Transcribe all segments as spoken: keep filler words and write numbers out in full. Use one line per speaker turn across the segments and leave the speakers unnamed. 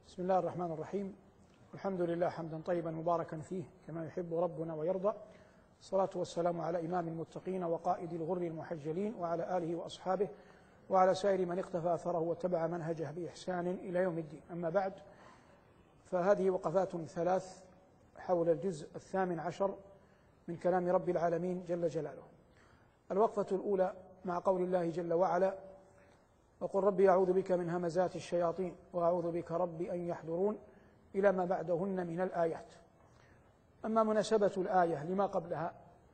بسم الله الرحمن الرحيم. الحمد لله حمدا طيبا مباركا فيه كما يحب ربنا ويرضى. الصلاة والسلام على إمام المتقين وقائد الغر المحجلين وعلى آله وأصحابه وعلى سائر من اقتفى أثره واتبع منهجه بإحسان إلى يوم الدين. أما بعد، فهذه وقفات ثلاث حول الجزء الثامن عشر من كلام رب العالمين جل جلاله. الوقفة الأولى مع قول الله جل وعلا: وقل ربي أعوذ بك من همزات الشياطين وأعوذ بك ربي أن يحضرون، إلى ما بعدهن من الآيات. أما مناسبة الآية لما قبلها،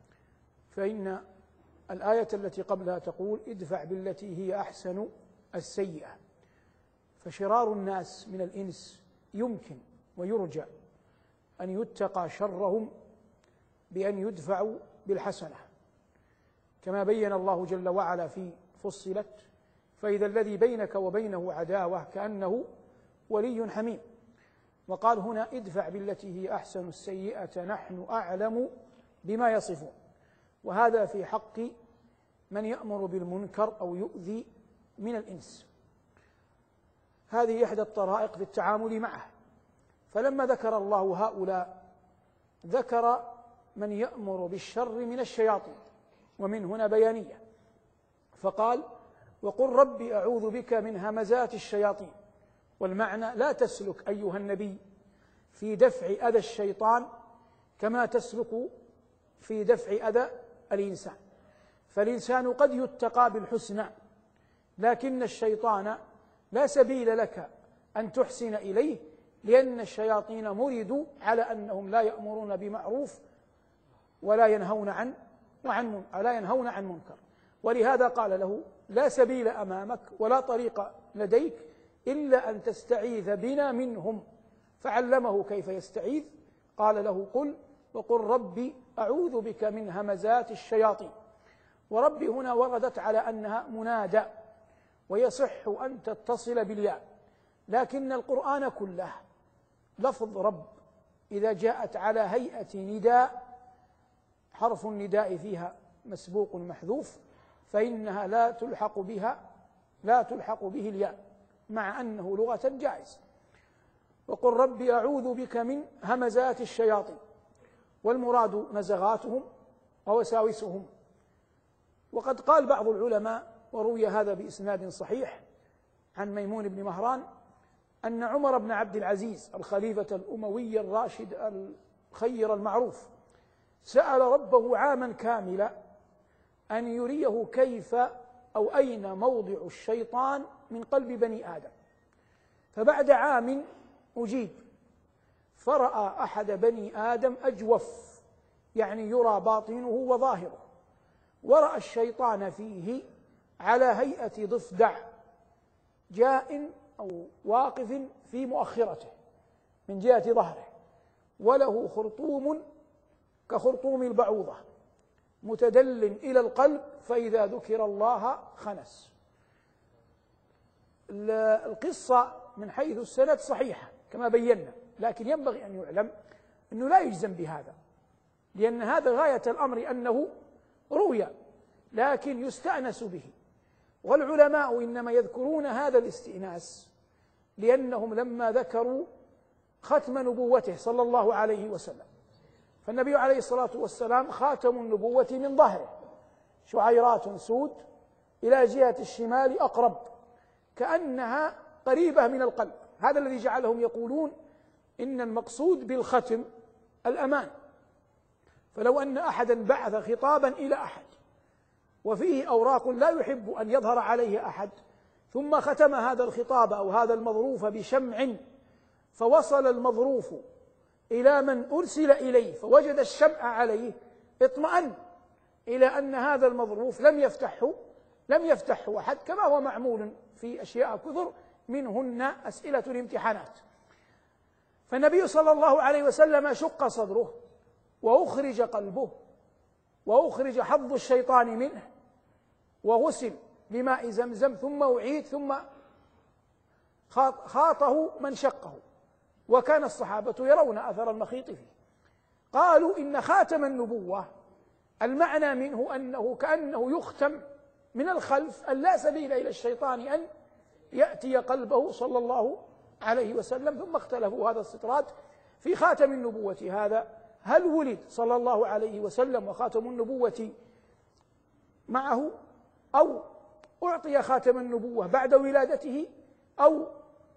فإن الآية التي قبلها تقول: ادفع بالتي هي أحسن السيئة. فشرار الناس من الإنس يمكن ويرجى أن يتقى شرهم بأن يدفعوا بالحسنة، كما بين الله جل وعلا في فصلت: فإذا الذي بينك وبينه عداوة كأنه ولي حميم. وقال هنا: ادفع بالتي هي أحسن السيئة نحن أعلم بما يصفون. وهذا في حق من يأمر بالمنكر أو يؤذي من الإنس. هذه إحدى الطرائق في التعامل معه. فلما ذكر الله هؤلاء ذكر من يأمر بالشر من الشياطين، ومن هنا بيانية، فقال: وقل ربي أعوذ بك من همزات الشياطين. والمعنى: لا تسلك أيها النبي في دفع أذى الشيطان كما تسلك في دفع أذى الإنسان. فالإنسان قد يتقى بالحسنى، لكن الشيطان لا سبيل لك أن تحسن إليه، لأن الشياطين مردوا على أنهم لا يأمرون بمعروف ولا ينهون عن وعن لا ينهون عن منكر. ولهذا قال له: لا سبيل أمامك ولا طريق لديك إلا أن تستعيذ بنا منهم. فعلمه كيف يستعيذ. قال له: قل وقل ربي أعوذ بك من همزات الشياطين. وربي هنا وردت على أنها منادى، ويصح أن تتصل بالياء، لكن القرآن كله لفظ رب إذا جاءت على هيئة نداء حرف النداء فيها مسبوق محذوف، فإنها لا تلحق بها لا تلحق به الياء، مع أنه لغة جائز. وقل ربي أعوذ بك من همزات الشياطين، والمراد نزغاتهم ووساوسهم. وقد قال بعض العلماء، وروي هذا بإسناد صحيح عن ميمون بن مهران، أن عمر بن عبد العزيز الخليفة الأموي الراشد الخير المعروف سأل ربه عاما كاملا أن يريه كيف أو أين موضع الشيطان من قلب بني آدم. فبعد عام أجيب، فرأى أحد بني آدم أجوف، يعني يرى باطنه وظاهره، ورأى الشيطان فيه على هيئة ضفدع جاء أو واقف في مؤخرته من جهة ظهره، وله خرطوم كخرطوم البعوضة متدل إلى القلب، فإذا ذكر الله خنس. القصة من حيث السند صحيحة كما بينا، لكن ينبغي أن يعلم أنه لا يجزم بهذا، لأن هذا غاية الأمر أنه روي، لكن يستأنس به. والعلماء إنما يذكرون هذا الاستئناس لأنهم لما ذكروا ختم نبوته صلى الله عليه وسلم، فالنبي عليه الصلاة والسلام خاتم النبوة من ظهره شعيرات سود إلى جهة الشمال أقرب، كأنها قريبة من القلب. هذا الذي جعلهم يقولون إن المقصود بالختم الأمان. فلو أن أحدا بعث خطابا إلى أحد وفيه أوراق لا يحب أن يظهر عليه أحد، ثم ختم هذا الخطاب أو هذا المظروف بشمع، فوصل المظروف إلى من أرسل إليه فوجد الشمع عليه، اطمأن إلى أن هذا المظروف لم يفتحه لم يفتحه أحد، كما هو معمول في أشياء كثر منهن أسئلة الامتحانات. فالنبي صلى الله عليه وسلم شق صدره وأخرج قلبه وأخرج حظ الشيطان منه، وغسل بماء زمزم، ثم أعيد، ثم خاطه من شقه، وكان الصحابة يرون أثر المخيط فيه. قالوا إن خاتم النبوة المعنى منه أنه كأنه يختم من الخلف، أن لا سبيل إلى الشيطان أن يأتي قلبه صلى الله عليه وسلم. ثم اختلفوا هذا الاستطراد في خاتم النبوة هذا، هل ولد صلى الله عليه وسلم وخاتم النبوة معه، أو أعطي خاتم النبوة بعد ولادته، أو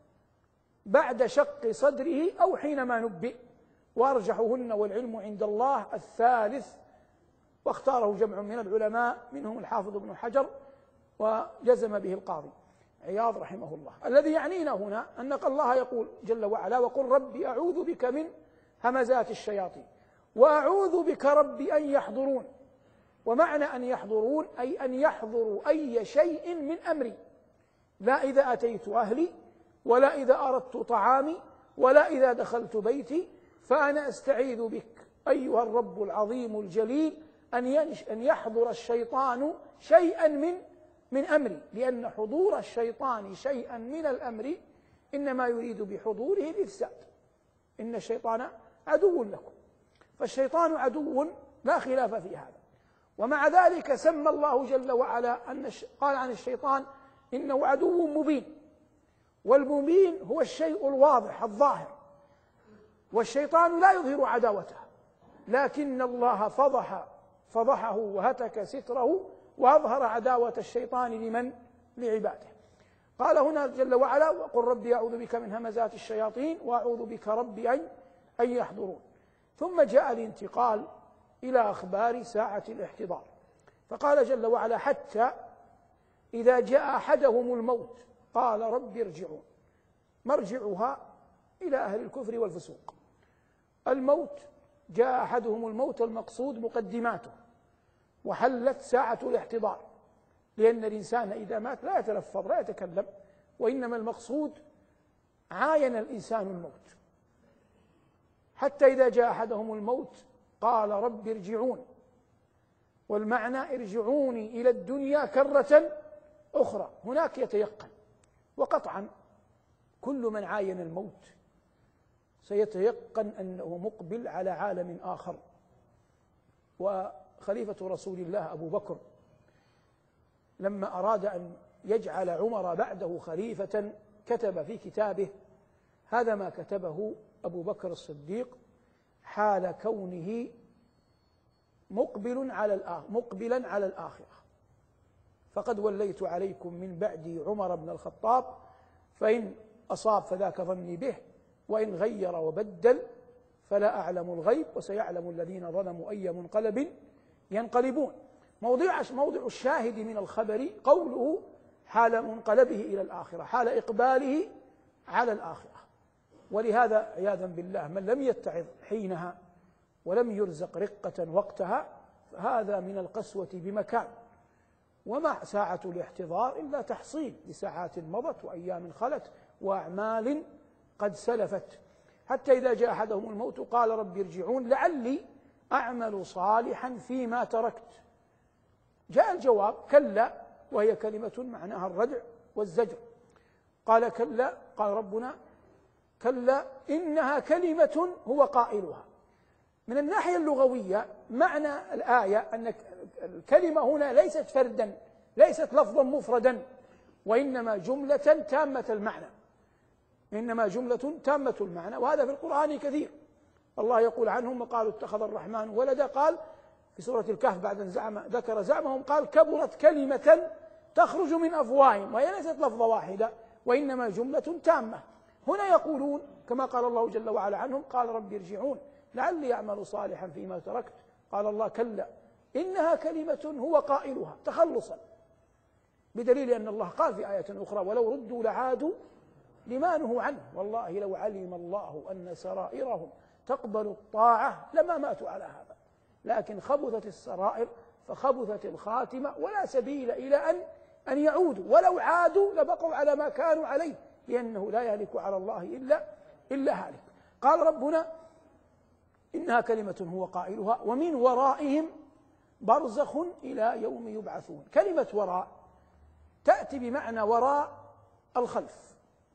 بعد شق صدره، أو حينما نبئ؟ وأرجحهن والعلم عند الله الثالث، واختاره جمع من العلماء منهم الحافظ ابن حجر، وجزم به القاضي عياض رحمه الله. الذي يعنينا هنا أن الله يقول جل وعلا: وقل ربي أعوذ بك من همزات الشياطين وأعوذ بك ربي أن يحضرون. ومعنى أن يحضرون أي أن يحضروا أي شيء من أمري، لا إذا أتيت أهلي، ولا إذا أردت طعامي، ولا إذا دخلت بيتي، فأنا أستعيذ بك أيها الرب العظيم الجليل أن يحضر الشيطان شيئا من من أمري، لأن حضور الشيطان شيئا من الأمر إنما يريد بحضوره الإفساد. إن الشيطان عدو لكم، فالشيطان عدو لا خلاف في هذا. ومع ذلك سمى الله جل وعلا أن قال عن الشيطان إنه عدو مبين، والمبين هو الشيء الواضح الظاهر، والشيطان لا يظهر عداوته، لكن الله فضح فضحه وهتك ستره وأظهر عداوة الشيطان لمن؟ لعباده. قال هنا جل وعلا: وقل ربي أعوذ بك من همزات الشياطين وأعوذ بك ربي أن أن يحضرون. ثم جاء الانتقال إلى أخبار ساعة الاحتضار، فقال جل وعلا: حتى إذا جاء أحدهم الموت قال رب ارجعون. مرجعها إلى أهل الكفر والفسوق. الموت جاء أحدهم الموت، المقصود مقدماته، وحلت ساعة الاحتضار، لأن الإنسان إذا مات لا يتلفظ لا يتكلم، وإنما المقصود عاين الإنسان الموت. حتى إذا جاء أحدهم الموت قال رب ارجعون، والمعنى ارجعوني إلى الدنيا كرة أخرى. هناك يتيقن، وقطعا كل من عاين الموت سيتيقن أنه مقبل على عالم آخر. وخليفة رسول الله أبو بكر لما أراد أن يجعل عمر بعده خليفة كتب في كتابه: هذا ما كتبه أبو بكر الصديق حال كونه مقبل على الآخرة مقبلا على الآخرة، فقد وليت عليكم من بعدي عمر بن الخطاب، فإن أصاب فذاك ظني به، وإن غير وبدل فلا أعلم الغيب، وسيعلم الذين ظلموا أي منقلب ينقلبون. موضع موضع الشاهد من الخبر قوله حال منقلبه إلى الآخرة، حال إقباله على الآخرة. ولهذا عياذا بالله من لم يتعظ حينها ولم يرزق رقة وقتها فهذا من القسوة بمكان. وما ساعة الاحتضار إلا تحصيل لساعات مضت وأيام خلت وأعمال قد سلفت. حتى إذا جاء أحدهم الموت قال رب ارجعون لعلي أعمل صالحا فيما تركت. جاء الجواب كلا، وهي كلمة معناها الردع والزجر. قال كلا، قال ربنا كلا إنها كلمة هو قائلها. من الناحية اللغوية معنى الآية أن الكلمة هنا ليست فردا، ليست لفظا مفردا، وإنما جملة تامة المعنى، إنما جملة تامة المعنى. وهذا في القرآن كثير. الله يقول عنهم: وقالوا اتخذ الرحمن ولدا. قال في سورة الكهف بعد أن زعم ذكر زعمهم قال: كبرت كلمة تخرج من أفواههم، وهي ليست لفظة واحدة وإنما جملة تامة. هنا يقولون كما قال الله جل وعلا عنهم: قال رب ارجعون لعلي أعمل صالحا فيما تركت. قال الله كلا إنها كلمة هو قائلها، تخلصا، بدليل أن الله قال في آية أخرى: ولو ردوا لعادوا لما نهوا عنه والله لو علم الله أن سرائرهم تقبل الطاعة لما ماتوا على هذا. لكن خبثت السرائر فخبثت الخاتمة، ولا سبيل إلى أن أن يعودوا، ولو عادوا لبقوا على ما كانوا عليه، لأنه لا يهلك على الله إلا إلا هالك. قال ربنا: إنها كلمة هو قائلها ومن ورائهم برزخ إلى يوم يبعثون. كلمة وراء تأتي بمعنى وراء الخلف،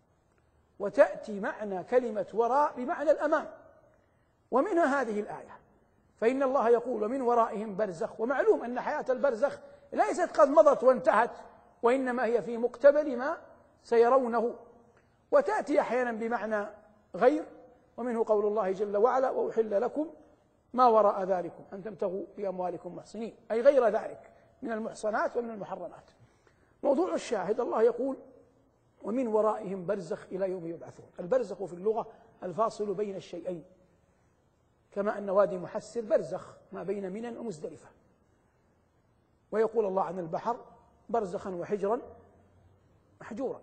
وتأتي معنى كلمة وراء بمعنى الأمام، ومنها هذه الآية. فإن الله يقول: ومن ورائهم برزخ. ومعلوم أن حياة البرزخ ليست قد مضت وانتهت، وإنما هي في مقتبل ما سيرونه. وتأتي أحيانا بمعنى غير، ومنه قول الله جل وعلا: وأحل لكم ما وراء ذلكم أن تبتغوا بأموالكم محصنين، أي غير ذلك من المحصنات ومن المحرمات. موضوع الشاهد الله يقول: ومن ورائهم برزخ إلى يوم يبعثون. البرزخ في اللغة الفاصل بين الشيئين، كما أن وادي محسر برزخ ما بين منى ومزدلفة. ويقول الله عن البحر: برزخا وحجرا محجورا.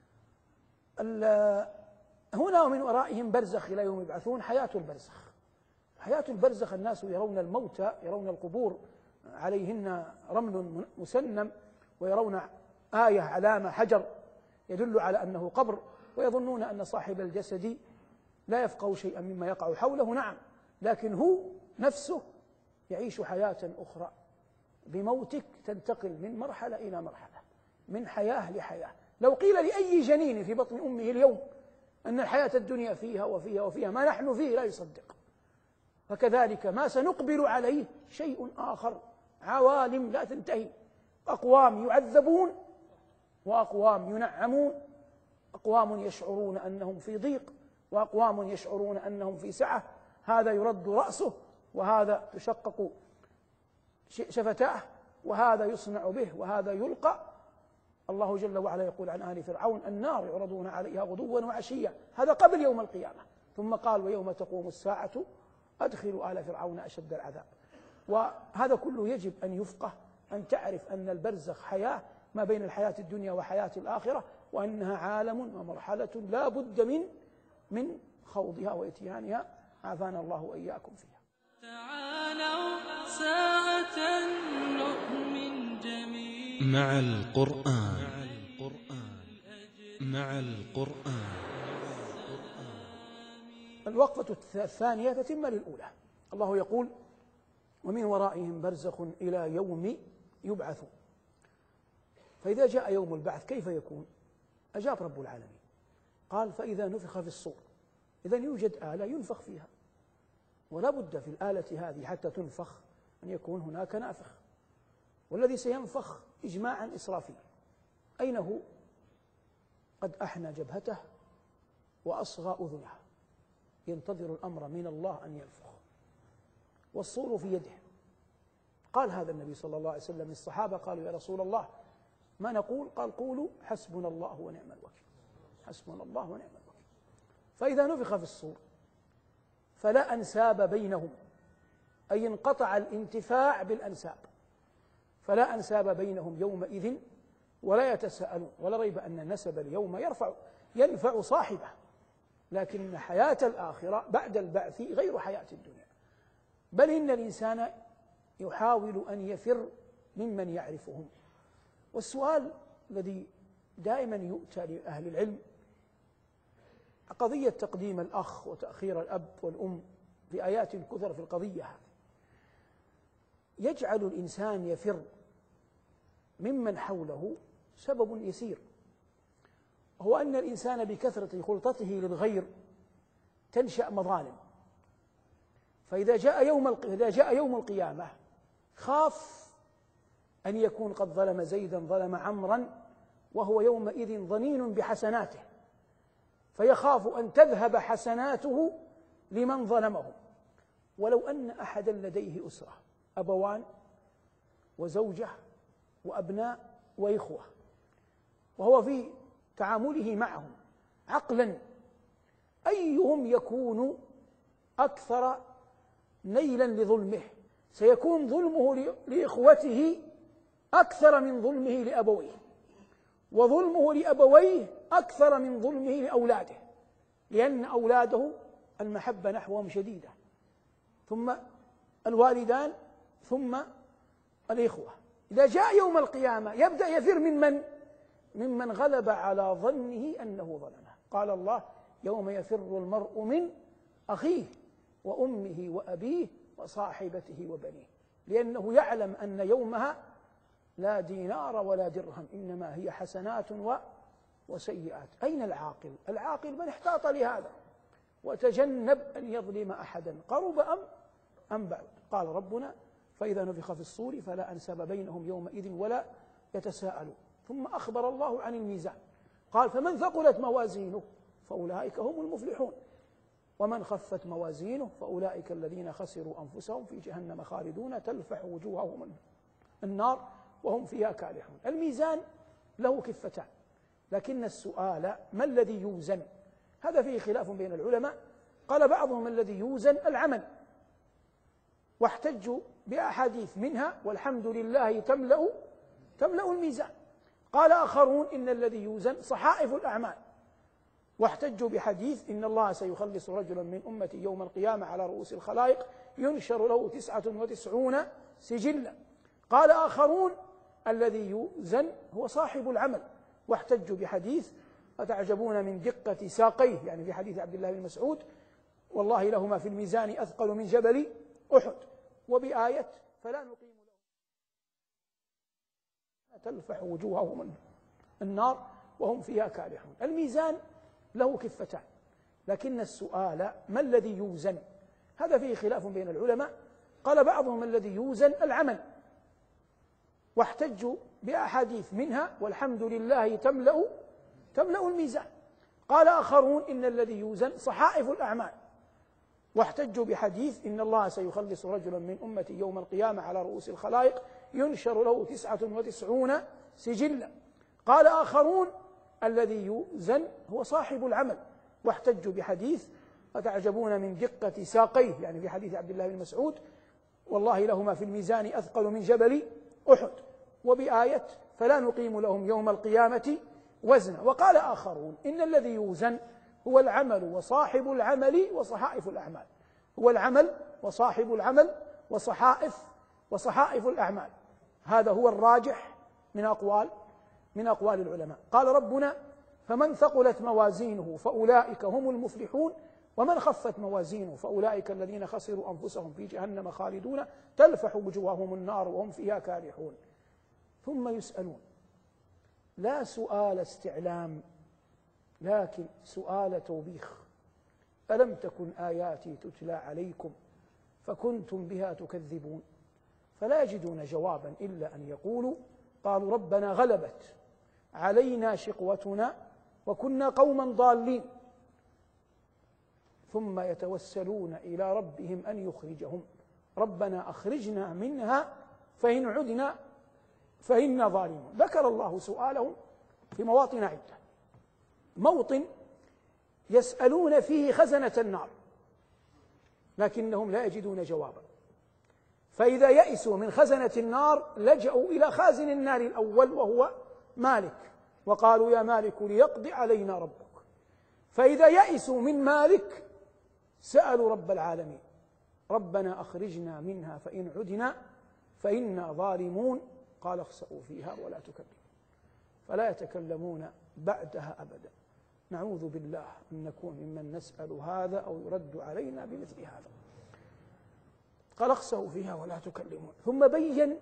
هنا ومن ورائهم برزخ إلى يوم يبعثون، حياة البرزخ. حياة البرزخ الناس يرون الموتى، يرون القبور عليهن رمل مسنم، ويرون آية علامة حجر يدل على أنه قبر، ويظنون أن صاحب الجسد لا يفقه شيئا مما يقع حوله. نعم، لكن هو نفسه يعيش حياة أخرى. بموتك تنتقل من مرحلة إلى مرحلة، من حياة لحياة. لو قيل لأي جنين في بطن أمه اليوم أن الحياة الدنيا فيها وفيها وفيها ما نحن فيه لا يصدق. فكذلك ما سنقبل عليه شيء آخر، عوالم لا تنتهي. أقوام يعذبون وأقوام ينعمون، أقوام يشعرون أنهم في ضيق وأقوام يشعرون أنهم في سعة. هذا يرد رأسه، وهذا تشقق شفتاه، وهذا يصنع به، وهذا يلقى. الله جل وعلا يقول عن آل فرعون: النار يعرضون عليها غدوا وعشيا. هذا قبل يوم القيامة. ثم قال: ويوم تقوم الساعة أدخلوا آل فرعون أشد العذاب. وهذا كله يجب أن يفقه، أن تعرف أن البرزخ حياة ما بين الحياة الدنيا وحياة الآخرة، وأنها عالم ومرحلة لا بد من من خوضها وإتيانها، عافانا الله وإياكم فيها.
تعالوا ساعة نؤمن جميعا مع القرآن. مع القرآن.
الوقفة الثانية تتم للأولى. الله يقول: ومن ورائهم برزخ إلى يوم يبعثون. فإذا جاء يوم البعث كيف يكون؟ أجاب رب العالمين قال: فإذا نفخ في الصور. إذن يوجد آلة ينفخ فيها، ولا بد في الآلة هذه حتى تنفخ أن يكون هناك نافخ، والذي سينفخ إجماعا إسرافيل. أين هو؟ قد أحنى جبهته وأصغى أذنها، ينتظر الأمر من الله أن ينفخ، والصور في يده. قال هذا النبي صلى الله عليه وسلم للصحابة: قالوا: يا رسول الله ما نقول؟ قال: قولوا حسبنا الله ونعم الوكيل. حسبنا الله ونعم الوكيل. فإذا نفخ في الصور فلا أنساب بينهم، أي انقطع الانتفاع بالأنساب، فلا أنساب بينهم يومئذ ولا يتساءلون. ولا ريب أن النسب اليوم يرفع ينفع صاحبه، لكن حياة الآخرة بعد البعث غير حياة الدنيا. بل إن الإنسان يحاول أن يفر ممن يعرفهم. والسؤال الذي دائما يؤتى لأهل العلم قضية تقديم الأخ وتأخير الأب والأم في آيات كثر في القضية هذه، يجعل الإنسان يفر ممن حوله سبب يسير، هو أن الإنسان بكثرة خلطته للغير تنشأ مظالم. فإذا جاء يوم إذا جاء يوم القيامة خاف أن يكون قد ظلم زيدا ظلم عمرا، وهو يومئذ ظنين بحسناته، فيخاف أن تذهب حسناته لمن ظلمه. ولو أن أحدا لديه أسرة، أبوان وزوجة وأبناء وإخوة، وهو في تعامله معهم عقلا أيهم يكون أكثر نيلا لظلمه؟ سيكون ظلمه لإخوته أكثر من ظلمه لأبويه، وظلمه لأبويه أكثر من ظلمه لأولاده، لأن أولاده المحبة نحوهم شديدة، ثم الوالدان، ثم الإخوة. إذا جاء يوم القيامة يبدأ يفر من من؟ ممن غلب على ظنه أنه ظلمه. قال الله: يوم يفر المرء من أخيه وأمه وأبيه وصاحبته وبنيه، لأنه يعلم أن يومها لا دينار ولا درهم، إنما هي حسنات وسيئات. أين العاقل؟ العاقل من احتاط لهذا وتجنب أن يظلم أحدا، قرب أم أم بعد. قال ربنا: فإذا نفخ في الصور فلا أنساب بينهم يومئذ ولا يتساءلون. ثم أخبر الله عن الميزان، قال: فمن ثقلت موازينه فأولئك هم المفلحون ومن خفت موازينه فأولئك الذين خسروا أنفسهم في جهنم خالدون تلفح وجوههم النار وهم فيها كالحون. الميزان له كفتان، لكن السؤال ما الذي يوزن؟ هذا فيه خلاف بين العلماء. قال بعضهم الذي يوزن العمل، واحتجوا بأحاديث منها والحمد لله تملأ تملأ الميزان. قال آخرون إن الذي يوزن صحائف الأعمال، واحتجوا بحديث إن الله سيخلص رجلا من أمتي يوم القيامة على رؤوس الخلائق ينشر له تسعة وتسعون سجلا. قال آخرون الذي يوزن هو صاحب العمل، واحتجوا بحديث أتعجبون من دقة ساقيه، يعني في حديث عبد الله بن مسعود والله لهما في الميزان أثقل من جبل أحد، وبآية فلا نقيم له تلفح وجوههم النار وهم فيها كالحون. الميزان له كفتان، لكن السؤال ما الذي يوزن؟ هذا فيه خلاف بين العلماء. قال بعضهم الذي يوزن العمل، واحتجوا بأحاديث منها والحمد لله تملأ تملأ الميزان. قال آخرون إن الذي يوزن صحائف الأعمال، واحتجوا بحديث إن الله سيخلص رجلا من أمتي يوم القيامة على رؤوس الخلائق ينشر له تسعة وتسعون سجلا. قال آخرون الذي يوزن هو صاحب العمل، واحتجوا بحديث أتعجبون من دقة ساقيه، يعني في حديث عبد الله بن مسعود والله لهما في الميزان أثقل من جبل أحد، وبآية فلا نقيم لهم يوم القيامة وزنا. وقال آخرون إن الذي يوزن هو العمل وصاحب العمل وصحائف الأعمال، هو العمل وصاحب العمل وصحائف وصحائف الأعمال. هذا هو الراجح من أقوال من أقوال العلماء. قال ربنا فمن ثقلت موازينه فأولئك هم المفلحون ومن خفت موازينه فأولئك الذين خسروا أنفسهم في جهنم خالدون تلفح وجوههم النار وهم فيها كالحون. ثم يسألون، لا سؤال استعلام لكن سؤال توبيخ. ألم تكن آياتي تتلى عليكم فكنتم بها تكذبون؟ فلا يجدون جوابا إلا أن يقولوا قالوا ربنا غلبت علينا شقوتنا وكنا قوما ضالين، ثم يتوسلون إلى ربهم أن يخرجهم، ربنا أخرجنا منها فإن عدنا فإنا ظالمون. ذكر الله سؤالهم في مواطن عدة. موطن يسألون فيه خزنة النار لكنهم لا يجدون جوابا، فإذا يئسوا من خزنة النار لجأوا إلى خازن النار الأول وهو مالك، وقالوا يا مالك ليقضي علينا ربك. فإذا يئسوا من مالك سألوا رب العالمين ربنا أخرجنا منها فإن عدنا فإنا ظالمون، قال اخسئوا فيها ولا تكلمون. فلا يتكلمون بعدها أبدا. نعوذ بالله أن نكون ممن نسأل هذا أو يرد علينا بمثل هذا. قال اخسئوا فيها ولا تكلمون. ثم بين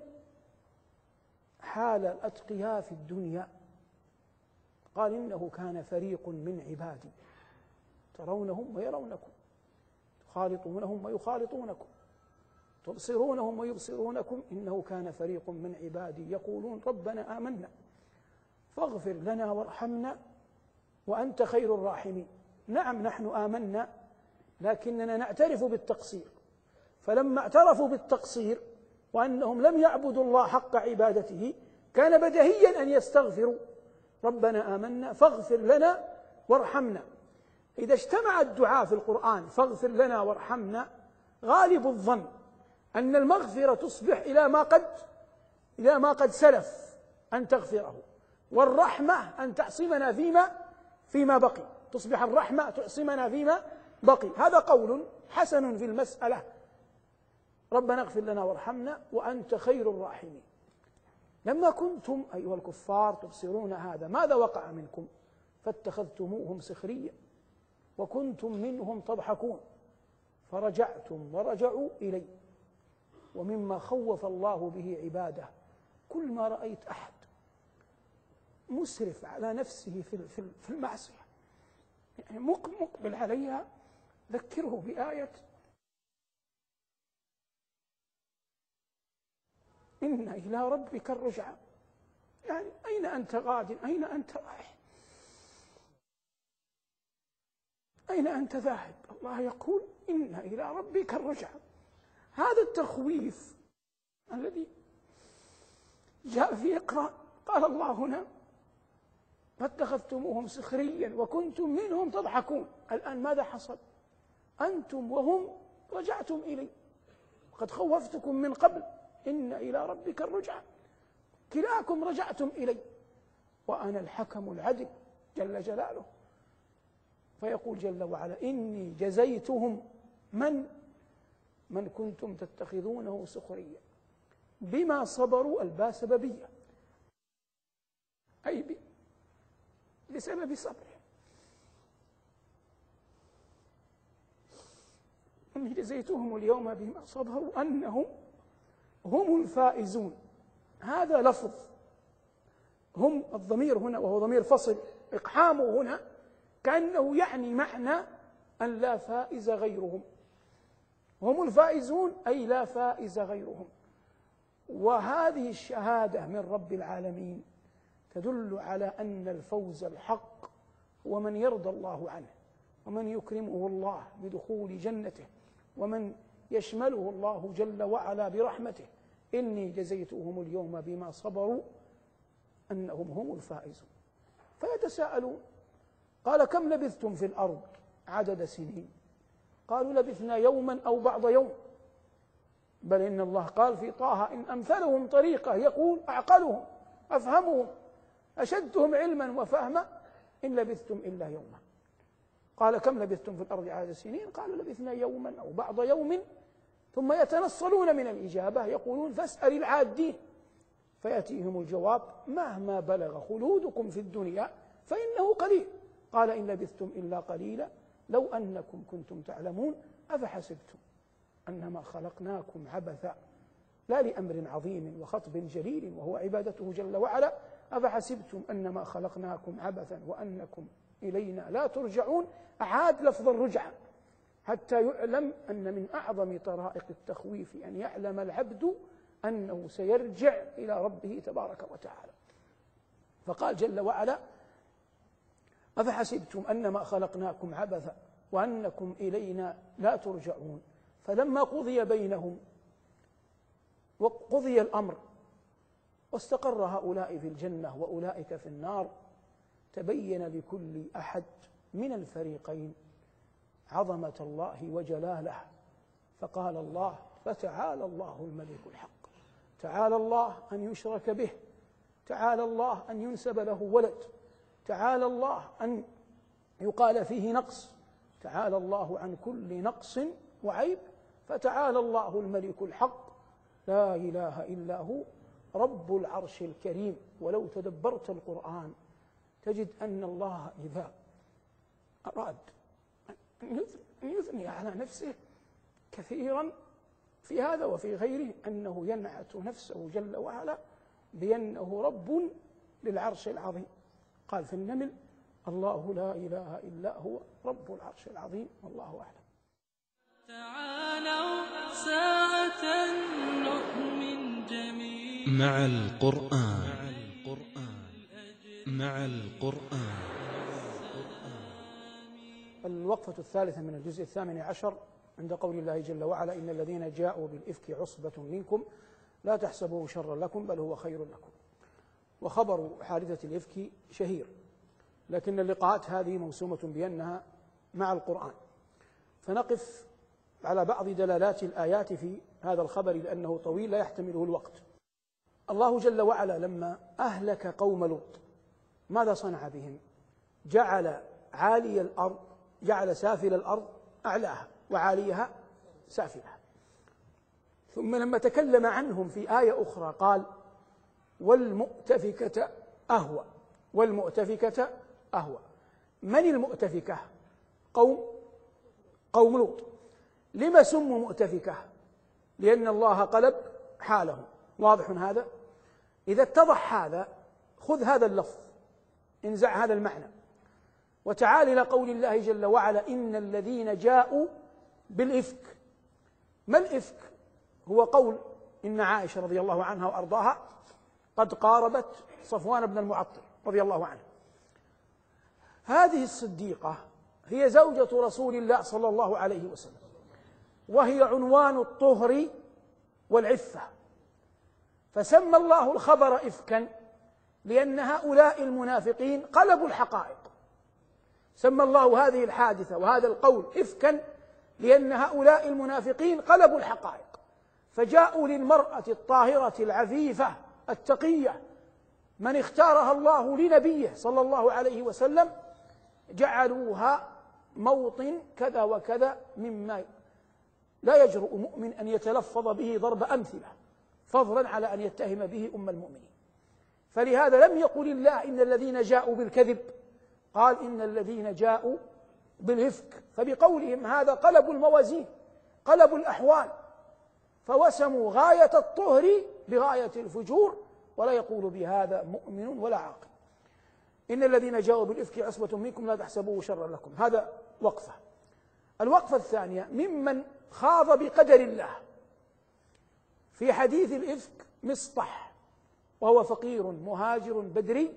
حال الأتقياء في الدنيا، قال إنه كان فريق من عبادي ترونهم ويرونكم، تخالطونهم ويخالطونكم، تبصرونهم ويبصرونكم، إنه كان فريق من عبادي يقولون ربنا آمنا فاغفر لنا وارحمنا وأنت خير الراحمين. نعم نحن آمنا لكننا نعترف بالتقصير، فلما اعترفوا بالتقصير وأنهم لم يعبدوا الله حق عبادته كان بديهيا أن يستغفروا ربنا آمنا فاغفر لنا وارحمنا. إذا اجتمع الدعاء في القرآن فاغفر لنا وارحمنا، غالب الظن أن المغفرة تصبح إلى ما قد إلى ما قد سلف أن تغفره، والرحمة أن تعصمنا فيما فيما بقي، تصبح الرحمة تعصمنا فيما بقي. هذا قول حسن في المسألة، ربنا اغفر لنا وارحمنا وأنت خير الراحمين. لما كنتم أيها الكفار تبصرون هذا ماذا وقع منكم؟ فاتخذتموهم سخريا وكنتم منهم تضحكون فرجعتم ورجعوا إلي. ومما خوف الله به عباده كل ما رأيت أحد مسرف على نفسه في المعصية يعني مقبل عليها ذكره بآية إن إلى ربك الرجعى، يعني أين أنت غاد؟ أين أنت رايح؟ أين أنت ذاهب؟ الله يقول إن إلى ربك الرجعى. هذا التخويف الذي جاء في اقرأ، قال الله هنا فاتخذتموهم سخريا وكنتم منهم تضحكون. الآن ماذا حصل؟ أنتم وهم رجعتم إلي، قد خوفتكم من قبل إن إلى ربك الرجعى، كلاكم رجعتم إلي وأنا الحكم العدل جل جلاله. فيقول جل وعلا إني جزيتهم من من كنتم تتخذونه سخريا بما صبروا. الباء سببية، أي بسبب صبره. إني جزيتهم اليوم بما صبروا أنهم هم الفائزون. هذا لفظ هم، الضمير هنا وهو ضمير فصل، إقحامه هنا كأنه يعني معنى أن لا فائز غيرهم. هم الفائزون أي لا فائز غيرهم. وهذه الشهادة من رب العالمين تدل على أن الفوز الحق هو من يرضى الله عنه، ومن يكرمه الله بدخول جنته، ومن يشمله الله جل وعلا برحمته. إني جزيتهم اليوم بما صبروا أنهم هم الفائزون. فيتساءلون قال كم لبثتم في الأرض عدد سنين؟ قالوا لبثنا يوما أو بعض يوم. بل إن الله قال في طه إن أمثلهم طريقة يقول أعقلهم أفهمهم أشدهم علما وفهما إن لبثتم إلا يوما. قال كم لبثتم في الأرض عدد سنين؟ قالوا لبثنا يوما أو بعض يوم. ثم يتنصلون من الإجابة يقولون فاسأل العادين. فيأتيهم الجواب مهما بلغ خلودكم في الدنيا فإنه قليل. قال إن لبثتم إلا قليلا لو أنكم كنتم تعلمون أفحسبتم أنما خلقناكم عبثا لا لأمر عظيم وخطب جليل وهو عبادته جل وعلا. أفحسبتم أنما خلقناكم عبثا وأنكم إلينا لا ترجعون. أعاد لفظ الرجعة حتى يعلم أن من أعظم طرائق التخويف أن يعلم العبد أنه سيرجع إلى ربه تبارك وتعالى. فقال جل وعلا أفحسبتم أنما خلقناكم عبثا وأنكم إلينا لا ترجعون. فلما قضي بينهم وقضي الأمر واستقر هؤلاء في الجنة وأولئك في النار تبين لكل أحد من الفريقين عظمة الله وجلاله. فقال الله فتعالى الله الملك الحق. تعالى الله أن يشرك به، تعالى الله أن ينسب له ولد، تعالى الله أن يقال فيه نقص، تعالى الله عن كل نقص وعيب. فتعالى الله الملك الحق لا إله إلا هو رب العرش الكريم. ولو تدبرت القرآن تجد أن الله إذا أراد أن يثني على نفسه كثيرا في هذا وفي غيره أنه ينعت نفسه جل وعلا بأنه رب للعرش العظيم. قال في النمل الله لا إله إلا هو رب العرش العظيم. والله أعلم.
تعالوا ساعة نؤمن جميعا مع القرآن. مع القرآن.
الوقفة الثالثة من الجزء الثامن عشر عند قول الله جل وعلا إن الذين جاءوا بالإفك عصبة منكم لا تحسبوه شرا لكم بل هو خير لكم. وخبر حادثة الإفك شهير، لكن اللقاءات هذه موسومة بأنها مع القرآن، فنقف على بعض دلالات الآيات في هذا الخبر لأنه طويل لا يحتمله الوقت. الله جل وعلا لما أهلك قوم لوط ماذا صنع بهم؟ جعل عالي الأرض جعل سافل الأرض أعلاها وعاليها سافلها. ثم لما تكلم عنهم في آية أخرى قال والمؤتفكة أهوى. والمؤتفكة أهوى. من المؤتفكة؟ قوم قوم لوط. لما سموا مؤتفكة؟ لأن الله قلب حالهم. واضح هذا؟ إذا اتضح هذا خذ هذا اللفظ، انزع هذا المعنى، وتعال إلى قول الله جل وعلا إن الذين جاءوا بالإفك. ما الإفك؟ هو قول إن عائشة رضي الله عنها وأرضاها قد قاربت صفوان بن المعطل رضي الله عنه. هذه الصديقة هي زوجة رسول الله صلى الله عليه وسلم، وهي عنوان الطهر والعفة، فسمى الله الخبر إفكا لأن هؤلاء المنافقين قلبوا الحقائق. سمى الله هذه الحادثة وهذا القول إفكا لأن هؤلاء المنافقين قلبوا الحقائق، فجاءوا للمرأة الطاهرة العفيفة التقية من اختارها الله لنبيه صلى الله عليه وسلم، جعلوها موطن كذا وكذا مما لا يجرؤ مؤمن أن يتلفظ به ضرب أمثلة، فضلا على أن يتهم به أم المؤمنين. فلهذا لم يقل الله إن الذين جاءوا بالكذب، قال إن الذين جاءوا بالإفك، فبقولهم هذا قلبوا الموازين، قلبوا الأحوال، فوسموا غاية الطهر بغاية الفجور، ولا يقول بهذا مؤمن ولا عاقل. إن الذين جاءوا بالإفك عصبة منكم لا تحسبوه شرا لكم. هذا وقفة. الوقفة الثانية ممن خاض بقدر الله في حديث الإفك مصطح، وهو فقير مهاجر بدري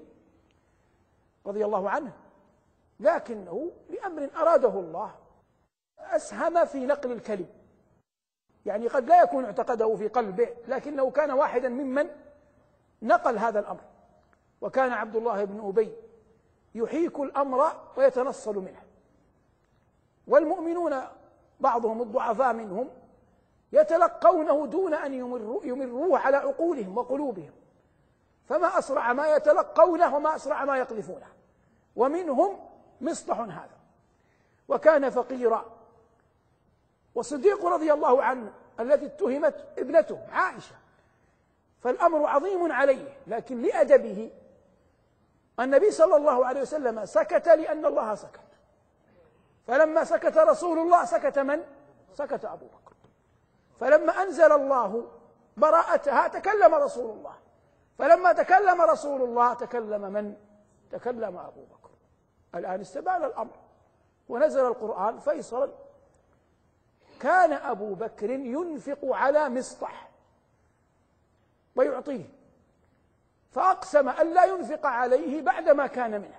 رضي الله عنه، لكنه لأمر أراده الله أسهم في نقل الكلم، يعني قد لا يكون اعتقده في قلبه، لكنه كان واحدا ممن نقل هذا الأمر. وكان عبد الله بن أبي يحيك الأمر ويتنصل منه، والمؤمنون بعضهم الضعفاء منهم يتلقونه دون أن يمروا يمروه على عقولهم وقلوبهم، فما أسرع ما يتلقونه وما أسرع ما يقذفونه، ومنهم مصطح هذا. وكان فقيرا، والصديق رضي الله عنه التي اتهمت ابنته عائشة، فالأمر عظيم عليه، لكن لأدبه النبي صلى الله عليه وسلم سكت لأن الله سكت، فلما سكت رسول الله سكت من؟ سكت أبو بكر. فلما أنزل الله براءتها تكلم رسول الله، فلما تكلم رسول الله تكلم من؟ تكلم أبو بكر. الآن استبان الأمر ونزل القرآن فيصلا. كان أبو بكر ينفق على مصطح ويعطيه، فأقسم أن لا ينفق عليه بعدما كان منه.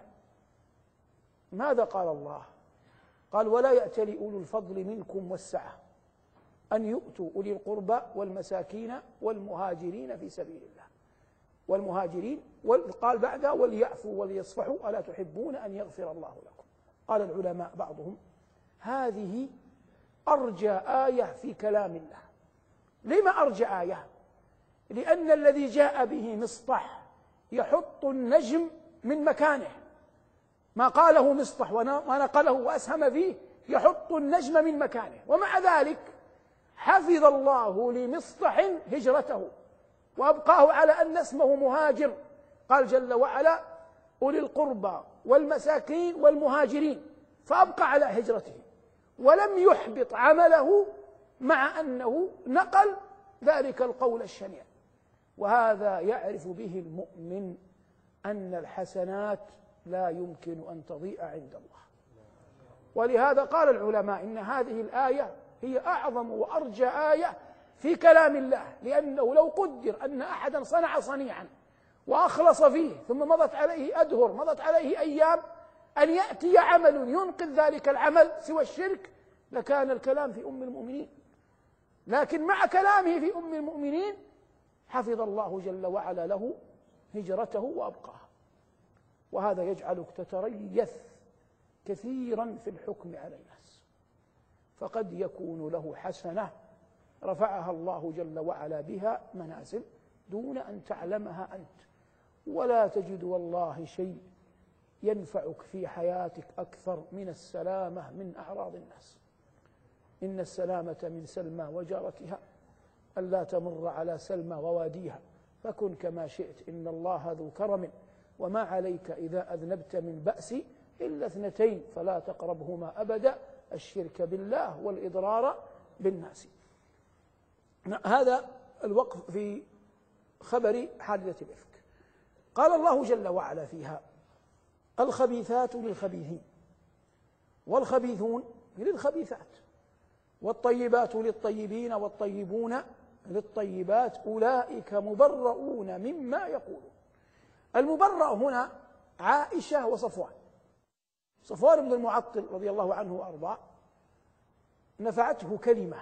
ماذا قال الله؟ قال ولا يأتل أولو الفضل منكم والسعة أن يؤتوا أولي القربى والمساكين والمهاجرين في سبيل الله. والمهاجرين، قال بعدها وليعفوا وليصفحوا ألا تحبون أن يغفر الله لكم. قال العلماء بعضهم هذه أرجى آية في كلام الله. لما أرجى آية؟ لأن الذي جاء به مصطح يحط النجم من مكانه، ما قاله مصطح ونقله وأسهم فيه يحط النجم من مكانه، ومع ذلك حفظ الله لمصطح هجرته وأبقاه على أن اسمه مهاجر. قال جل وعلا أولي القربى والمساكين والمهاجرين، فأبقى على هجرته ولم يحبط عمله، مع أنه نقل ذلك القول الشنيع. وهذا يعرف به المؤمن أن الحسنات لا يمكن أن تضيع عند الله. ولهذا قال العلماء إن هذه الآية هي أعظم وأرجى آية في كلام الله، لأنه لو قدر أن أحدا صنع صنيعا وأخلص فيه ثم مضت عليه أدهر مضت عليه أيام أن يأتي عمل ينقذ ذلك العمل سوى الشرك لكان الكلام في أم المؤمنين. لكن مع كلامه في أم المؤمنين حفظ الله جل وعلا له هجرته وأبقاها. وهذا يجعلك تتريث كثيرا في الحكم على الناس، فقد يكون له حسنة رفعها الله جل وعلا بها منازل دون أن تعلمها أنت، ولا تجد والله شيء ينفعك في حياتك أكثر من السلامة من أعراض الناس. إن السلامة من سلمى وجارتها ألا تمر على سلمى وواديها، فكن كما شئت إن الله ذو كرم، وما عليك إذا أذنبت من بأس إلا اثنتين فلا تقربهما أبدا، الشرك بالله والإضرار بالناس. هذا الوقف في خبر حادثة الإفك. قال الله جل وعلا فيها الخبيثات للخبيثين والخبيثون للخبيثات والطيبات للطيبين والطيبون للطيبات أولئك مبرؤون مما يقولون. المبرأ هنا عائشة وصفوان. صفوان بن المعطل رضي الله عنه وأرضاه نفعته كلمة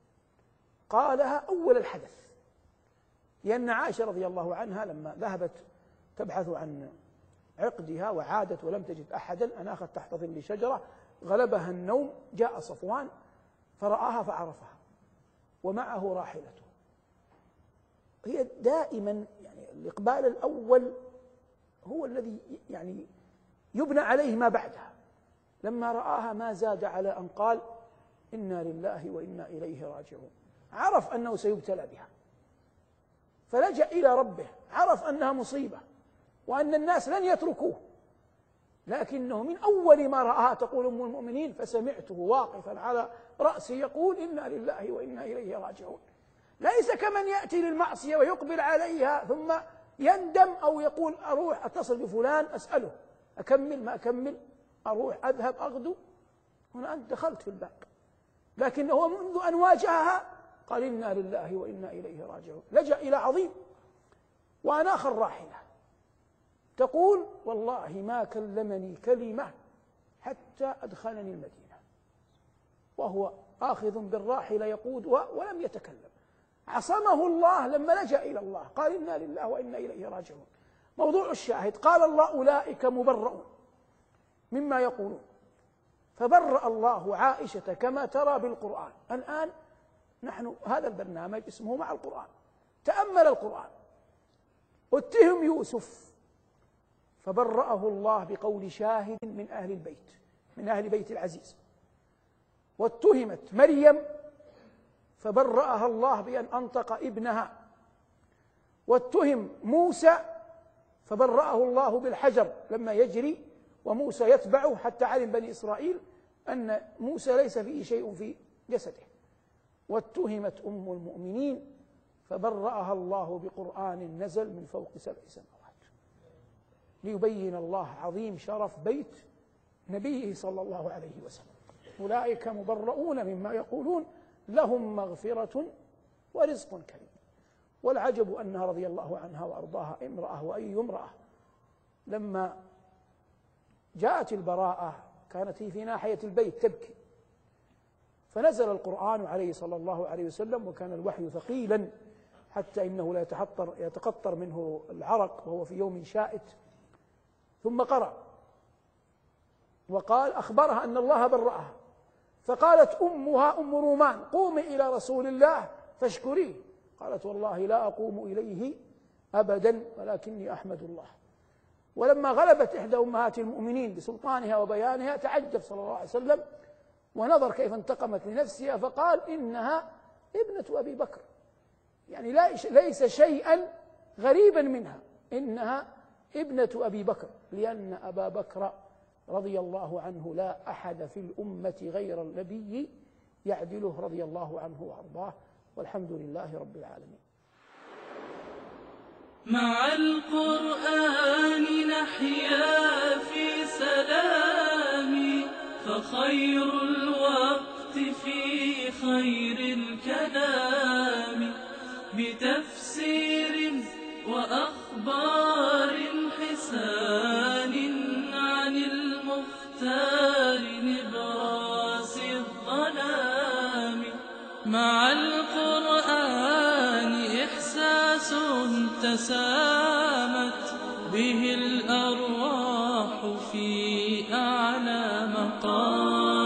قالها أول الحدث، لأن عائشة رضي الله عنها لما ذهبت تبحث عن عقدها وعادت ولم تجد أحدا، أناخت تحت ظل شجرة، غلبها النوم، جاء صفوان فرآها فعرفها ومعه راحلته. هي دائما يعني الإقبال الأول هو الذي يعني يبنى عليه ما بعدها. لما رآها ما زاد على أن قال إنا لله وإنا إليه راجعون، عرف أنه سيبتلى بها فلجأ إلى ربه، عرف أنها مصيبة وأن الناس لن يتركوه، لكنه من أول ما رآها تقول أم المؤمنين فسمعته واقفا على رأسي يقول إنا لله وإنا إليه راجعون. ليس كمن يأتي للمعصية ويقبل عليها ثم يندم أو يقول أروح أتصل بفلان أسأله أكمل ما أكمل، أروح أذهب أغدو، هنا أنت دخلت في الباب. لكنه منذ أن واجهها قال إنا لله وإنا إليه راجعون، لجأ إلى عظيم وأناخ الراحلة. تقول والله ما كلمني كلمة حتى أدخلني المدينة وهو آخذ بالراحلة يقود ولم يتكلم. عصمه الله لما لجأ إلى الله، قال إنا لله وإنا إليه راجعون. موضوع الشاهد قال الله أولئك مبرؤون مما يقولون، فبرأ الله عائشة كما ترى بالقرآن. الآن نحن هذا البرنامج اسمه مع القرآن، تأمل القرآن. اتهم يوسف فبرأه الله بقول شاهد من أهل البيت من أهل بيت العزيز، واتهمت مريم فبرأها الله بأن أنطق ابنها، واتهم موسى فبرأه الله بالحجر لما يجري وموسى يتبعه حتى علم بني إسرائيل أن موسى ليس فيه شيء في جسده، واتهمت أم المؤمنين فبرأها الله بقرآن نزل من فوق سبع سماوات ليبين الله عظيم شرف بيت نبيه صلى الله عليه وسلم. أولئك مبرؤون مما يقولون لهم مغفرة ورزق كريم. والعجب أنها رضي الله عنها وأرضاها امرأة، وأي امرأة، لما جاءت البراءة كانت هي في ناحية البيت تبكي، فنزل القرآن عليه صلى الله عليه وسلم وكان الوحي ثقيلا حتى إنه لا يتحطر يتقطر منه العرق وهو في يوم شائت، ثم قرأ وقال أخبرها أن الله برأها، فقالت أمها أم رومان قومي إلى رسول الله فاشكريه، قالت والله لا أقوم إليه أبدا ولكني أحمد الله. ولما غلبت إحدى أمهات المؤمنين بسلطانها وبيانها تعجب صلى الله عليه وسلم ونظر كيف انتقمت لنفسها فقال إنها ابنة أبي بكر، يعني ليس شيئا غريبا منها، إنها ابنة أبي بكر، لأن أبا بكر رضي الله عنه لا أحد في الأمة غير النبي يعدله رضي الله عنه وأرضاه، والحمد لله رب العالمين.
مع القرآن نحيا في سلام، فخير الوقت في خير الكلام، بتفسير وأخبار حسان عن المختار نبراس الظلام. مع القرآن إحساس تسامت به الأرواح في أعلى مقام.